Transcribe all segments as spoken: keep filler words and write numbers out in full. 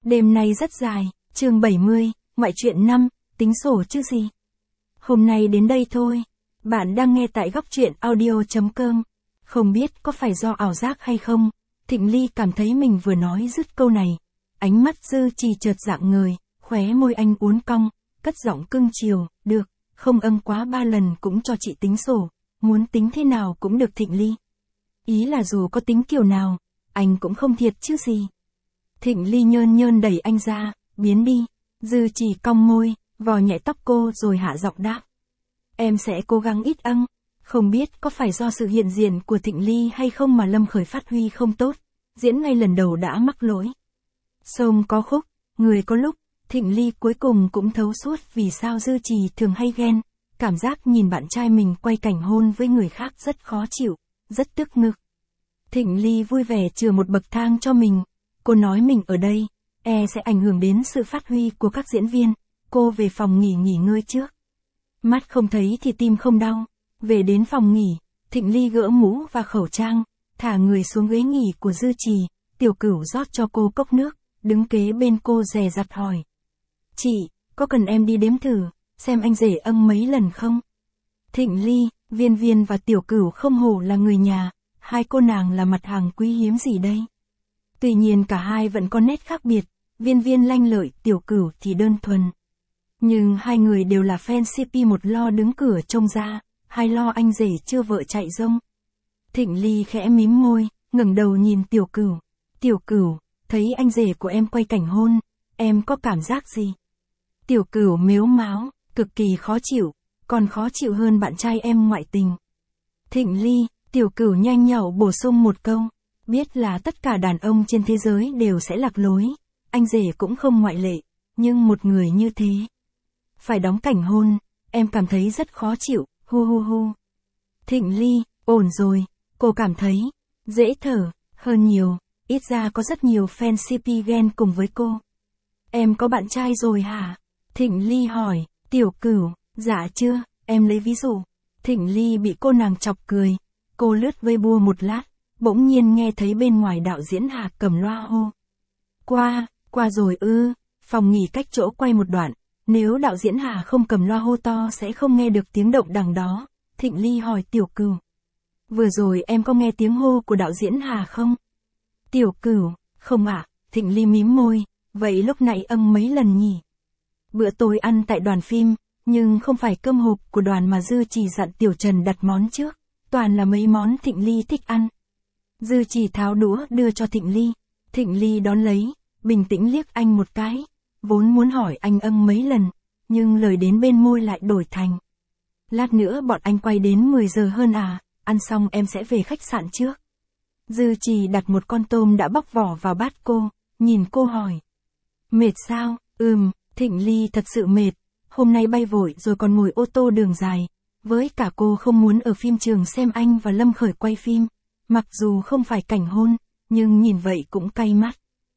Đêm nay rất dài, chương bảy mươi, ngoại truyện năm, tính sổ chứ gì. Hôm nay đến đây thôi. Bạn đang nghe tại góc truyện audio chấm com. Không biết có phải do ảo giác hay không, Thịnh Ly cảm thấy mình vừa nói dứt câu này. Ánh mắt Dư Trì chợt rạng ngời, khóe môi anh uốn cong, cất giọng cưng chiều, được, không âng quá ba lần cũng cho chị tính sổ, muốn tính thế nào cũng được Thịnh Ly. Ý là dù có tính kiểu nào, anh cũng không thiệt chứ gì. Thịnh Ly nhơn nhơn đẩy anh ra, biến đi. Dư Trì cong môi, vò nhẹ tóc cô rồi hạ giọng đáp. Em sẽ cố gắng ít âng. Không biết có phải do sự hiện diện của Thịnh Ly hay không mà Lâm Khởi phát huy không tốt, diễn ngay lần đầu đã mắc lỗi. Sông có khúc, người có lúc, Thịnh Ly cuối cùng cũng thấu suốt vì sao Dư Trì thường hay ghen, cảm giác nhìn bạn trai mình quay cảnh hôn với người khác rất khó chịu, rất tức ngực. Thịnh Ly vui vẻ chừa một bậc thang cho mình, cô nói mình ở đây, e sẽ ảnh hưởng đến sự phát huy của các diễn viên, cô về phòng nghỉ nghỉ ngơi trước. Mắt không thấy thì tim không đau, về đến phòng nghỉ, Thịnh Ly gỡ mũ và khẩu trang, thả người xuống ghế nghỉ của Dư Trì, Tiểu Cửu rót cho cô cốc nước, đứng kế bên cô dè dặt hỏi. Chị, có cần em đi đếm thử, xem anh rể âng mấy lần không? Thịnh Ly, Viên Viên và Tiểu Cửu không hổ là người nhà, hai cô nàng là mặt hàng quý hiếm gì đây? Tuy nhiên cả hai vẫn có nét khác biệt, Viên Viên lanh lợi, Tiểu Cửu thì đơn thuần. Nhưng hai người đều là fan xê pê, một lo đứng cửa trông ra, hai lo anh rể chưa vợ chạy rông. Thịnh Ly khẽ mím môi, ngẩng đầu nhìn Tiểu Cửu. Tiểu Cửu, thấy anh rể của em quay cảnh hôn, em có cảm giác gì? Tiểu Cửu mếu máo, cực kỳ khó chịu, còn khó chịu hơn bạn trai em ngoại tình. Thịnh Ly, Tiểu Cửu nhanh nhảu bổ sung một câu, biết là tất cả đàn ông trên thế giới đều sẽ lạc lối, anh rể cũng không ngoại lệ, nhưng một người như thế phải đóng cảnh hôn, em cảm thấy rất khó chịu, hu hu hu. Thịnh Ly, ổn rồi, cô cảm thấy dễ thở hơn nhiều, ít ra có rất nhiều fan xê pê ghen cùng với cô. Em có bạn trai rồi hả? Thịnh Ly hỏi. Tiểu Cửu, dạ chưa, em lấy ví dụ. Thịnh Ly bị cô nàng chọc cười, cô lướt Weibo một lát, bỗng nhiên nghe thấy bên ngoài đạo diễn Hà cầm loa hô. Qua, qua rồi ư, phòng nghỉ cách chỗ quay một đoạn, nếu đạo diễn Hà không cầm loa hô to sẽ không nghe được tiếng động đằng đó. Thịnh Ly hỏi Tiểu Cửu. Vừa rồi em có nghe tiếng hô của đạo diễn Hà không? Tiểu Cửu, không ạ. Thịnh Ly mím môi, vậy lúc nãy âng mấy lần nhỉ? Bữa tối ăn tại đoàn phim, nhưng không phải cơm hộp của đoàn mà Dư Trì dặn Tiểu Trần đặt món trước, toàn là mấy món Thịnh Ly thích ăn. Dư Trì tháo đũa đưa cho Thịnh Ly, Thịnh Ly đón lấy, bình tĩnh liếc anh một cái, vốn muốn hỏi anh âng mấy lần, nhưng lời đến bên môi lại đổi thành. Lát nữa bọn anh quay đến mười giờ hơn à, ăn xong em sẽ về khách sạn trước. Dư Trì đặt một con tôm đã bóc vỏ vào bát cô, nhìn cô hỏi. Mệt sao? Ừm, Thịnh Ly thật sự mệt, hôm nay bay vội rồi còn ngồi ô tô đường dài, với cả cô không muốn ở phim trường xem anh và Lâm Khởi quay phim, mặc dù không phải cảnh hôn, nhưng nhìn vậy cũng cay mắt.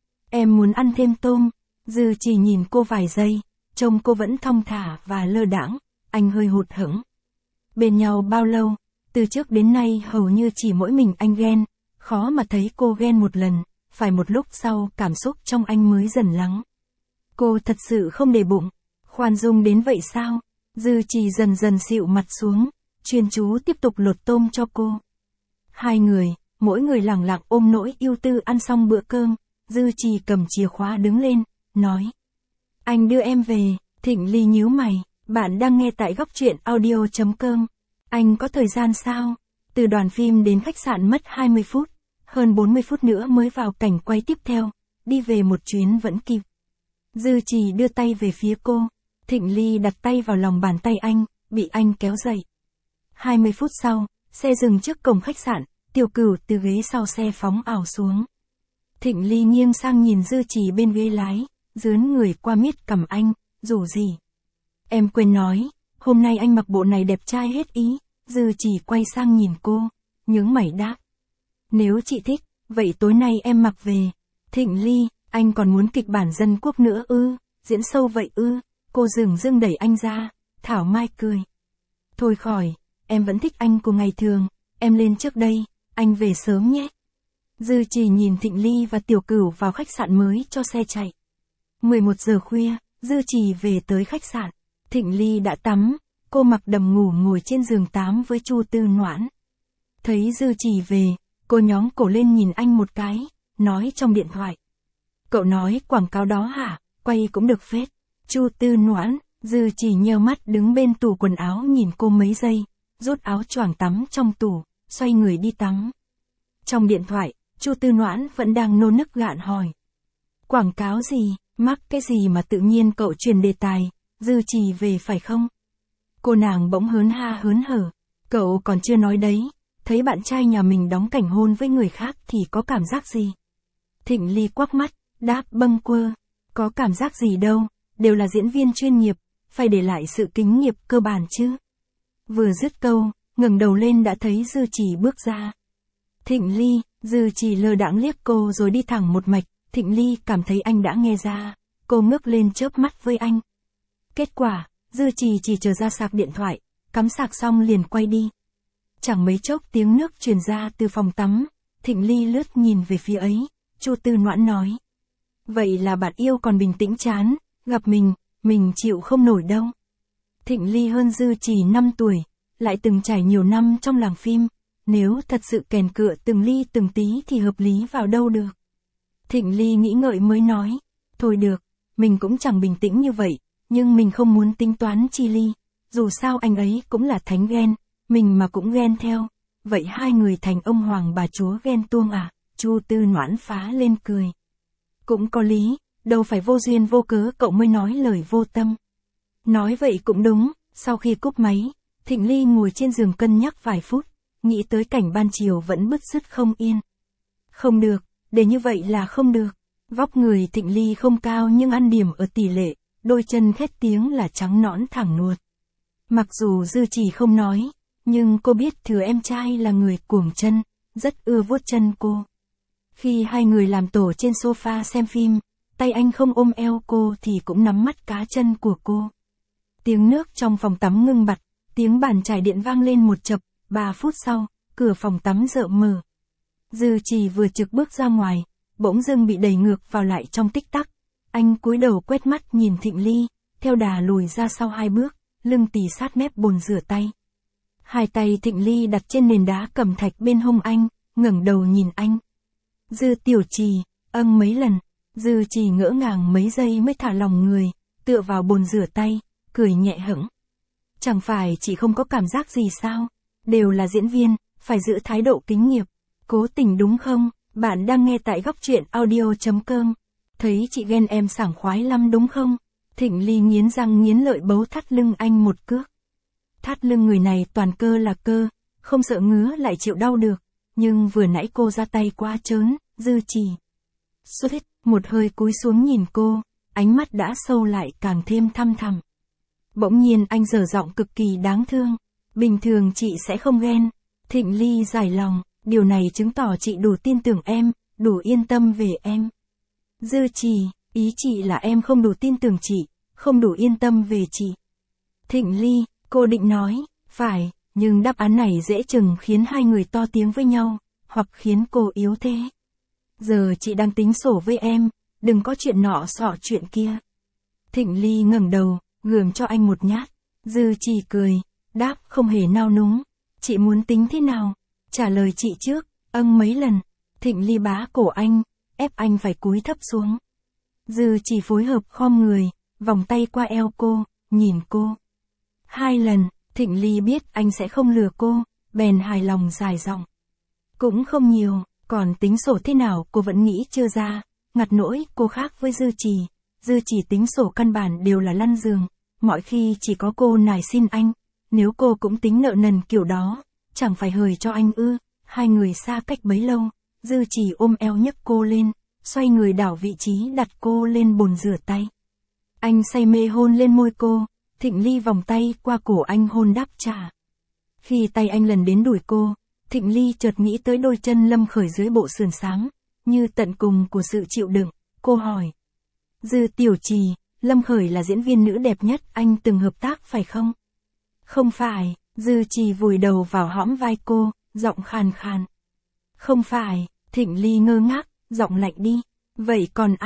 Em muốn ăn thêm tôm. Dư Trì nhìn cô vài giây, trông cô vẫn thong thả và lơ đãng, anh hơi hụt hẫng. Bên nhau bao lâu, từ trước đến nay hầu như chỉ mỗi mình anh ghen, khó mà thấy cô ghen một lần, phải một lúc sau cảm xúc trong anh mới dần lắng. Cô thật sự không để bụng, khoan dung đến vậy sao? Dư Trì dần dần xịu mặt xuống, chuyên chú tiếp tục lột tôm cho cô. Hai người, mỗi người lẳng lặng ôm nỗi yêu tư ăn xong bữa cơm, Dư Trì cầm chìa khóa đứng lên, nói. Anh đưa em về. Thịnh Ly nhíu mày, bạn đang nghe tại góc truyện audio chấm com. Anh có thời gian sao? Từ đoàn phim đến khách sạn mất hai mươi phút, hơn bốn mươi phút nữa mới vào cảnh quay tiếp theo, đi về một chuyến vẫn kịp. Dư Trì đưa tay về phía cô, Thịnh Ly đặt tay vào lòng bàn tay anh, bị anh kéo dậy. hai mươi phút sau, xe dừng trước cổng khách sạn, Tiểu Cửu từ ghế sau xe phóng ảo xuống. Thịnh Ly nghiêng sang nhìn Dư Trì bên ghế lái, dướn người qua miết cằm anh, rủ gì? Em quên nói, hôm nay anh mặc bộ này đẹp trai hết ý. Dư Trì quay sang nhìn cô, nhướng mày đáp. Nếu chị thích, vậy tối nay em mặc về. Thịnh Ly, anh còn muốn kịch bản dân quốc nữa ư, diễn sâu vậy ư? Cô dừng dưng đẩy anh ra, thảo mai cười. Thôi khỏi, em vẫn thích anh của ngày thường, em lên trước đây, anh về sớm nhé. Dư Trì nhìn Thịnh Ly và Tiểu Cửu vào khách sạn mới cho xe chạy. mười một giờ khuya, Dư Trì về tới khách sạn. Thịnh Ly đã tắm, cô mặc đầm ngủ ngồi trên giường tám với Chu Tư Noãn. Thấy Dư Trì về, cô nhón cổ lên nhìn anh một cái, nói trong điện thoại. Cậu nói quảng cáo đó hả, quay cũng được phết. Chu Tư Noãn, Dư Trì nheo mắt đứng bên tủ quần áo nhìn cô mấy giây, rút áo choàng tắm trong tủ, xoay người đi tắm. Trong điện thoại, Chu Tư Noãn vẫn đang nô nức gạn hỏi. Quảng cáo gì, mắc cái gì mà tự nhiên cậu truyền đề tài, Dư Trì về phải không? Cô nàng bỗng hớn ha hớn hở, cậu còn chưa nói đấy, thấy bạn trai nhà mình đóng cảnh hôn với người khác thì có cảm giác gì? Thịnh Ly quắc mắt, đáp bâng quơ, có cảm giác gì đâu, đều là diễn viên chuyên nghiệp, phải để lại sự kính nghiệp cơ bản chứ. Vừa dứt câu, ngẩng đầu lên đã thấy Dư Trì bước ra. Thịnh Ly, Dư Trì lơ đãng liếc cô rồi đi thẳng một mạch, Thịnh Ly cảm thấy anh đã nghe ra, cô ngước lên chớp mắt với anh. Kết quả, Dư Trì chỉ chờ ra sạc điện thoại, cắm sạc xong liền quay đi. Chẳng mấy chốc tiếng nước truyền ra từ phòng tắm, Thịnh Ly lướt nhìn về phía ấy, Chu Tư Noãn nói. Vậy là bạn yêu còn bình tĩnh chán, gặp mình, mình chịu không nổi đâu. Thịnh Ly hơn Dư Trì năm tuổi, lại từng trải nhiều năm trong làng phim, nếu thật sự kèn cựa từng ly từng tí thì hợp lý vào đâu được. Thịnh Ly nghĩ ngợi mới nói, thôi được, mình cũng chẳng bình tĩnh như vậy, nhưng mình không muốn tính toán chi ly, dù sao anh ấy cũng là thánh ghen, mình mà cũng ghen theo, vậy hai người thành ông hoàng bà chúa ghen tuông à, Chu Tư Noãn phá lên cười. Cũng có lý, đâu phải vô duyên vô cớ cậu mới nói lời vô tâm. Nói vậy cũng đúng, sau khi cúp máy, Thịnh Ly ngồi trên giường cân nhắc vài phút, nghĩ tới cảnh ban chiều vẫn bứt rứt không yên. Không được, để như vậy là không được. Vóc người Thịnh Ly không cao nhưng ăn điểm ở tỷ lệ, đôi chân khét tiếng là trắng nõn thẳng nuột. Mặc dù Dư Trì không nói, nhưng cô biết thừa em trai là người cuồng chân, rất ưa vuốt chân cô. Khi hai người làm tổ trên sofa xem phim, tay anh không ôm eo cô thì cũng nắm mắt cá chân của cô. Tiếng nước trong phòng tắm ngưng bặt, tiếng bàn chải điện vang lên một chập, ba phút sau, cửa phòng tắm rợ mở. Dư Trì vừa trực bước ra ngoài, bỗng dưng bị đẩy ngược vào lại trong tích tắc. Anh cúi đầu quét mắt nhìn Thịnh Ly, theo đà lùi ra sau hai bước, lưng tì sát mép bồn rửa tay. Hai tay Thịnh Ly đặt trên nền đá cẩm thạch bên hông anh, ngẩng đầu nhìn anh. Dư Tiểu Trì, âng mấy lần, Dư Trì ngỡ ngàng mấy giây mới thả lòng người, tựa vào bồn rửa tay, cười nhẹ hững. Chẳng phải chị không có cảm giác gì sao? Đều là diễn viên, phải giữ thái độ kính nghiệp. Cố tình đúng không? Bạn đang nghe tại góc truyện audio.com. Thấy chị ghen em sảng khoái lắm đúng không? Thịnh Ly nghiến răng nghiến lợi bấu thắt lưng anh một cước. Thắt lưng người này toàn cơ là cơ, không sợ ngứa lại chịu đau được. Nhưng vừa nãy cô ra tay quá trớn, Dư Trì. Suýt, một hơi cúi xuống nhìn cô, ánh mắt đã sâu lại càng thêm thăm thẳm. Bỗng nhiên anh dở giọng cực kỳ đáng thương. Bình thường chị sẽ không ghen. Thịnh Ly giải lòng, điều này chứng tỏ chị đủ tin tưởng em, đủ yên tâm về em. Dư Trì, ý chị là em không đủ tin tưởng chị, không đủ yên tâm về chị. Thịnh Ly, cô định nói, phải, nhưng đáp án này dễ chừng khiến hai người to tiếng với nhau, hoặc khiến cô yếu thế. Giờ chị đang tính sổ với em, đừng có chuyện nọ xọ chuyện kia. Thịnh Ly ngẩng đầu, gườm cho anh một nhát. Dư Trì cười, đáp không hề nao núng. Chị muốn tính thế nào? Trả lời chị trước, âng mấy lần. Thịnh Ly bá cổ anh, ép anh phải cúi thấp xuống. Dư Trì phối hợp khom người, vòng tay qua eo cô, nhìn cô. Hai lần, Thịnh Ly biết anh sẽ không lừa cô, bèn hài lòng dài giọng. Cũng không nhiều, còn tính sổ thế nào cô vẫn nghĩ chưa ra, ngặt nỗi cô khác với Dư Trì. Dư Trì tính sổ căn bản đều là lăn giường, mọi khi chỉ có cô nài xin anh, nếu cô cũng tính nợ nần kiểu đó, chẳng phải hời cho anh ư. Hai người xa cách bấy lâu, Dư Trì ôm eo nhấc cô lên, xoay người đảo vị trí đặt cô lên bồn rửa tay. Anh say mê hôn lên môi cô, Thịnh Ly vòng tay qua cổ anh hôn đáp trả. Khi tay anh lần đến đùi cô, Thịnh Ly chợt nghĩ tới đôi chân Lâm Khởi dưới bộ sườn xám, như tận cùng của sự chịu đựng, cô hỏi. Dư Tiểu Trì, Lâm Khởi là diễn viên nữ đẹp nhất anh từng hợp tác phải không? Không phải, Dư Trì vùi đầu vào hõm vai cô, giọng khàn khàn. Không phải, Thịnh Ly ngơ ngác, giọng lạnh đi. Vậy còn ai?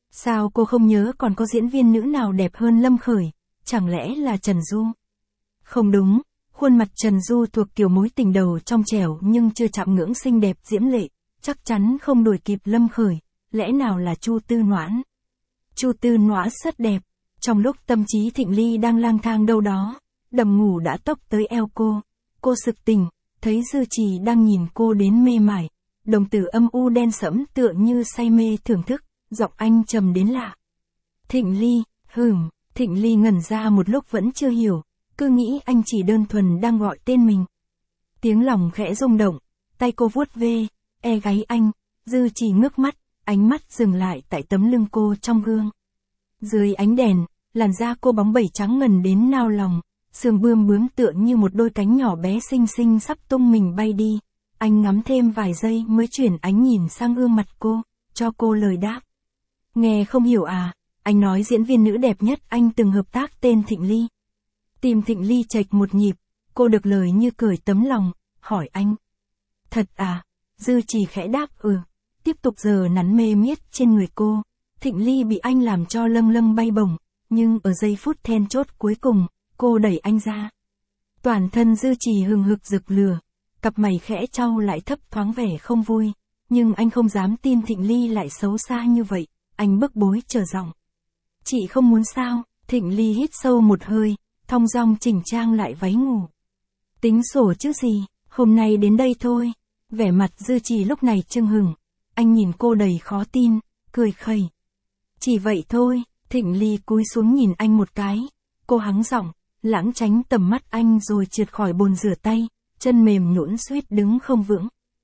Sao cô không nhớ còn có diễn viên nữ nào đẹp hơn Lâm Khởi, chẳng lẽ là Trần Du? Không đúng, khuôn mặt Trần Du thuộc kiểu mối tình đầu trong trẻo nhưng chưa chạm ngưỡng xinh đẹp diễm lệ, chắc chắn không đuổi kịp Lâm Khởi, lẽ nào là Chu Tư Noãn? Chu Tư Noãn rất đẹp, trong lúc tâm trí Thịnh Ly đang lang thang đâu đó, đầm ngủ đã tốc tới eo cô, cô sực tỉnh, thấy Dư Trì đang nhìn cô đến mê mải, đồng tử âm u đen sẫm tựa như say mê thưởng thức, giọng anh trầm đến lạ. Thịnh Ly, hửm, Thịnh Ly ngẩn ra một lúc vẫn chưa hiểu, cứ nghĩ anh chỉ đơn thuần đang gọi tên mình. Tiếng lòng khẽ rung động, tay cô vuốt ve, e gáy anh, Dư Trì ngước mắt, ánh mắt dừng lại tại tấm lưng cô trong gương. Dưới ánh đèn, làn da cô bóng bẩy trắng ngần đến nao lòng, sườn bươm bướm tựa như một đôi cánh nhỏ bé xinh xinh sắp tung mình bay đi. Anh ngắm thêm vài giây mới chuyển ánh nhìn sang gương mặt cô, cho cô lời đáp. Nghe không hiểu à, anh nói diễn viên nữ đẹp nhất anh từng hợp tác tên Thịnh Ly. Tim Thịnh Ly chệch một nhịp, cô được lời như cởi tấm lòng, hỏi anh. Thật à, Dư Trì khẽ đáp ừ, tiếp tục giờ nắn mê miết trên người cô. Thịnh Ly bị anh làm cho lâng lâng bay bổng, nhưng ở giây phút then chốt cuối cùng, cô đẩy anh ra. Toàn thân Dư Trì hừng hực rực lửa, cặp mày khẽ trao lại thấp thoáng vẻ không vui, nhưng anh không dám tin Thịnh Ly lại xấu xa như vậy, anh bức bối trở giọng. Chị không muốn sao? Thịnh Ly hít sâu một hơi, thong dong chỉnh trang lại váy ngủ. Tính sổ chứ gì, hôm nay đến đây thôi. Vẻ mặt Dư Trì lúc này chưng hửng, anh nhìn cô đầy khó tin, cười khẩy. Chỉ vậy thôi, Thịnh Ly cúi xuống nhìn anh một cái, cô hắng giọng, lãng tránh tầm mắt anh rồi trượt khỏi bồn rửa tay, chân mềm nhũn suýt đứng không vững.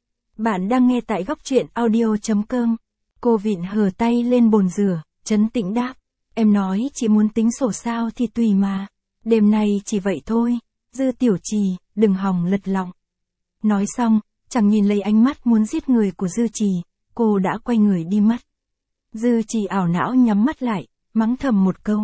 Bạn đang nghe tại góc truyện audio chấm com. Cô vịn hờ tay lên bồn rửa, trấn tĩnh đáp. Em nói chị muốn tính sổ sao thì tùy mà. Đêm nay chỉ vậy thôi, Dư Tiểu Trì, đừng hòng lật lọng. Nói xong, chẳng nhìn lấy ánh mắt muốn giết người của Dư Trì, cô đã quay người đi mất. Dư Trì ảo não nhắm mắt lại, mắng thầm một câu.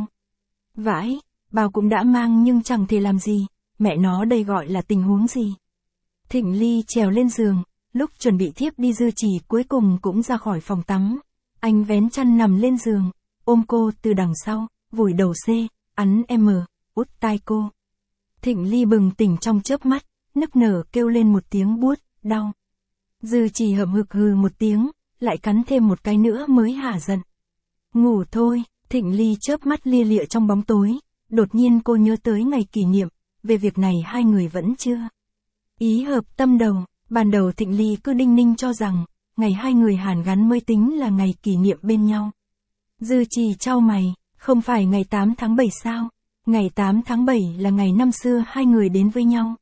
Vãi, bao cũng đã mang nhưng chẳng thể làm gì, mẹ nó đây gọi là tình huống gì. Thịnh Ly trèo lên giường, lúc chuẩn bị thiếp đi Dư Trì cuối cùng cũng ra khỏi phòng tắm. Anh vén chăn nằm lên giường, ôm cô từ đằng sau, vùi đầu C, ắn M, út tai cô. Thịnh Ly bừng tỉnh trong chớp mắt, nức nở kêu lên một tiếng buốt, đau. Dư Trì hậm hực hừ một tiếng, lại cắn thêm một cái nữa mới hả giận. Ngủ thôi, Thịnh Ly chớp mắt lia lịa trong bóng tối, đột nhiên cô nhớ tới ngày kỷ niệm, về việc này hai người vẫn chưa ý hợp tâm đầu. Ban đầu Thịnh Ly cứ đinh ninh cho rằng, ngày hai người hàn gắn mới tính là ngày kỷ niệm bên nhau. Dư Trì chau mày, không phải ngày tám tháng bảy sao? Ngày tám tháng bảy là ngày năm xưa hai người đến với nhau.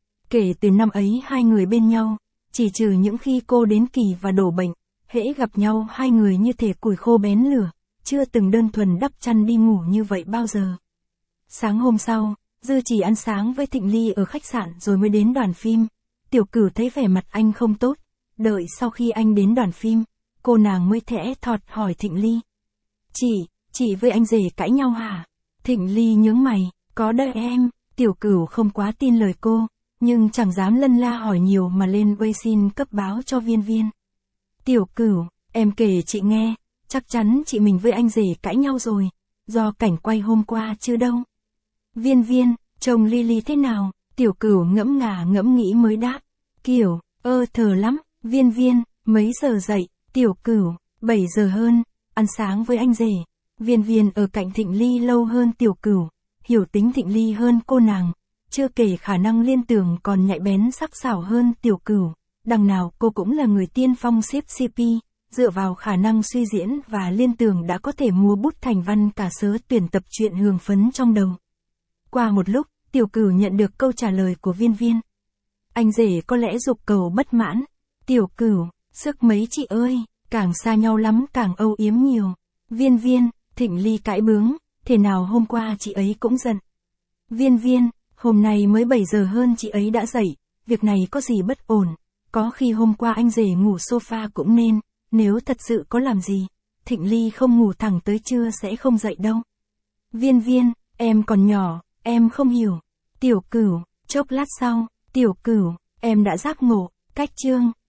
Kể từ năm ấy hai người bên nhau, chỉ trừ những khi cô đến kỳ và đổ bệnh, hễ gặp nhau hai người như thể củi khô bén lửa, chưa từng đơn thuần đắp chăn đi ngủ như vậy bao giờ. Sáng hôm sau, Dư Trì ăn sáng với Thịnh Ly ở khách sạn rồi mới đến đoàn phim. Tiểu Cửu thấy vẻ mặt anh không tốt, đợi sau khi anh đến đoàn phim, cô nàng mới thẽ thọt hỏi Thịnh Ly. Chị, chị với anh rể cãi nhau hả? Thịnh Ly nhướng mày, có đợi em. Tiểu Cửu không quá tin lời cô, nhưng chẳng dám lân la hỏi nhiều mà lên Weixin cấp báo cho Viên Viên. Tiểu Cửu, em kể chị nghe, chắc chắn chị mình với anh rể cãi nhau rồi, do cảnh quay hôm qua chứ đâu. Viên Viên, chồng Lily thế nào? Tiểu Cửu ngẫm ngả ngẫm nghĩ mới đáp. Kiểu, ơ thờ lắm. Viên Viên, mấy giờ dậy? Tiểu Cửu, bảy giờ hơn, ăn sáng với anh rể. Viên Viên ở cạnh Thịnh Ly lâu hơn Tiểu Cửu, hiểu tính Thịnh Ly hơn cô nàng, chưa kể khả năng liên tưởng còn nhạy bén sắc sảo hơn Tiểu Cửu. Đằng nào cô cũng là người tiên phong xếp xê pê, dựa vào khả năng suy diễn và liên tưởng đã có thể múa bút thành văn cả sớ tuyển tập truyện hương phấn trong đầu. Qua một lúc, Tiểu Cửu nhận được câu trả lời của Viên Viên. Anh rể có lẽ dục cầu bất mãn. Tiểu Cửu, sức mấy chị ơi, càng xa nhau lắm càng âu yếm nhiều. Viên Viên, Thịnh Ly cãi bướng, thế nào hôm qua chị ấy cũng giận. Viên Viên, hôm nay mới bảy giờ hơn chị ấy đã dậy, việc này có gì bất ổn, có khi hôm qua anh rể ngủ sofa cũng nên, nếu thật sự có làm gì, Thịnh Ly không ngủ thẳng tới trưa sẽ không dậy đâu. Viên Viên, em còn nhỏ, em không hiểu. Tiểu Cửu, chốc lát sau, Tiểu Cửu, em đã giác ngộ, cách chương,